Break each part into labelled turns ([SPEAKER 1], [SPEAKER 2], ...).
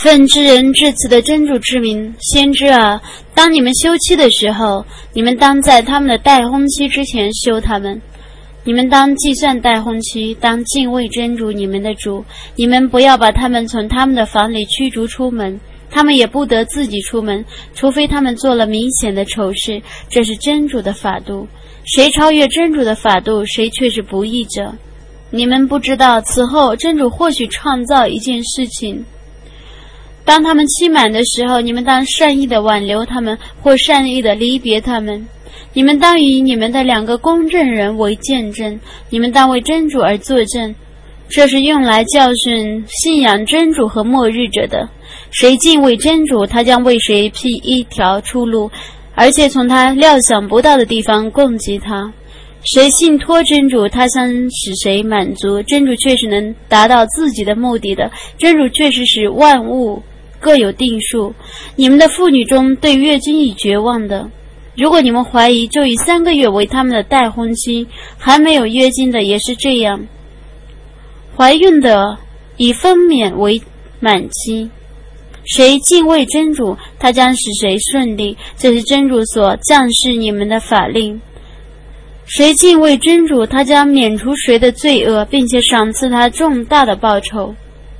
[SPEAKER 1] 奉知人至此的真主之名，先知啊，当你们休妻的时候，你们当在他们的待婚期之前休他们。你们当计算待婚期，当敬畏真主你们的主。你们不要把他们从他们的房里驱逐出门，他们也不得自己出门，除非他们做了明显的丑事。这是真主的法度，谁超越真主的法度，谁却是不义者。你们不知道，此后真主或许创造一件事情，当他们期满的时候，你们当善意的挽留他们，或善意的离别他们。你们当以你们的2个公证人为见证，你们当为真主而作证。这是用来教训信仰真主和末日者的。谁敬畏真主，他将为谁辟一条出路，而且从他料想不到的地方供给他。谁信托真主，他将使谁满足。真主确实能达到自己的目的的，真主确实使万物各有定数。你们的妇女中对月经已绝望的，如果你们怀疑，就以3个月为他们的待婚期，还没有月经的也是这样。怀孕的以分娩为满期。谁敬畏真主，他将使谁顺利，这是真主所降示你们的法令。谁敬畏真主，他将免除谁的罪恶，并且赏赐他重大的报酬。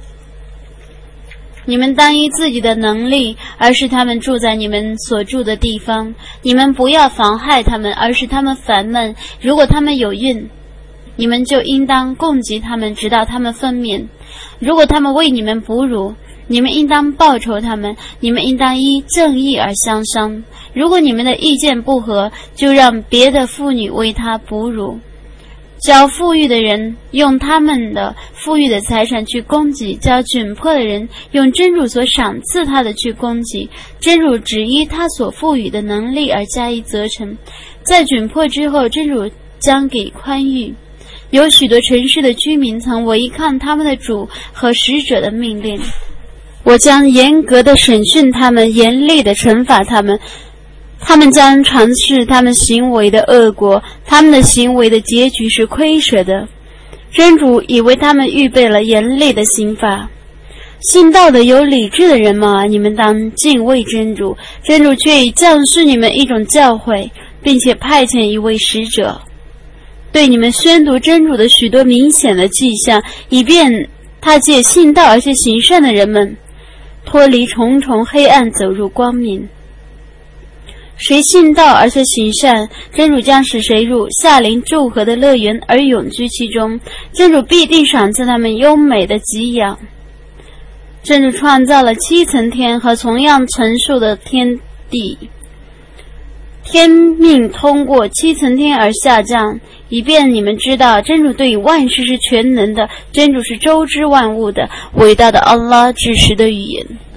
[SPEAKER 1] 你们当依自己的能力，而使他们住在你们所住的地方。你们不要妨害他们，而使他们烦闷。如果他们有孕，你们就应当供给他们，直到他们分娩。如果他们为你们哺乳，你们应当报酬他们。你们应当依正义而相商。如果你们的意见不合，就让别的妇女为他哺乳。较富裕的人用他们的富裕的财产去供给，较窘迫的人用真主所赏赐他的去供给。真主只依他所赋予的能力而加以责成，在窘迫之后，真主将给宽裕。有许多城市的居民曾违抗他们的主和使者的命令，我将严格的审讯他们，严厉的惩罚他们。他们将尝试他们行为的恶果，他们的行为的结局是亏舍的。真主已为他们预备了严厉的刑罚。信道的有理智的人们啊，你们当敬畏真主。真主却已降示你们一种教诲，并且派遣一位使者，对你们宣读真主的许多明显的迹象，以便他借信道而且行善的人们脱离重重黑暗，走入光明。谁信道而且行善，真主将使谁入夏临祝贺的乐园而永居其中。真主必定赏赐他们优美的给养。真主创造了7层天和同样层数的天地，天命通过7层天而下降，以便你们知道真主对万事是全能的，真主是周知万物的。伟大的安拉至实的语言。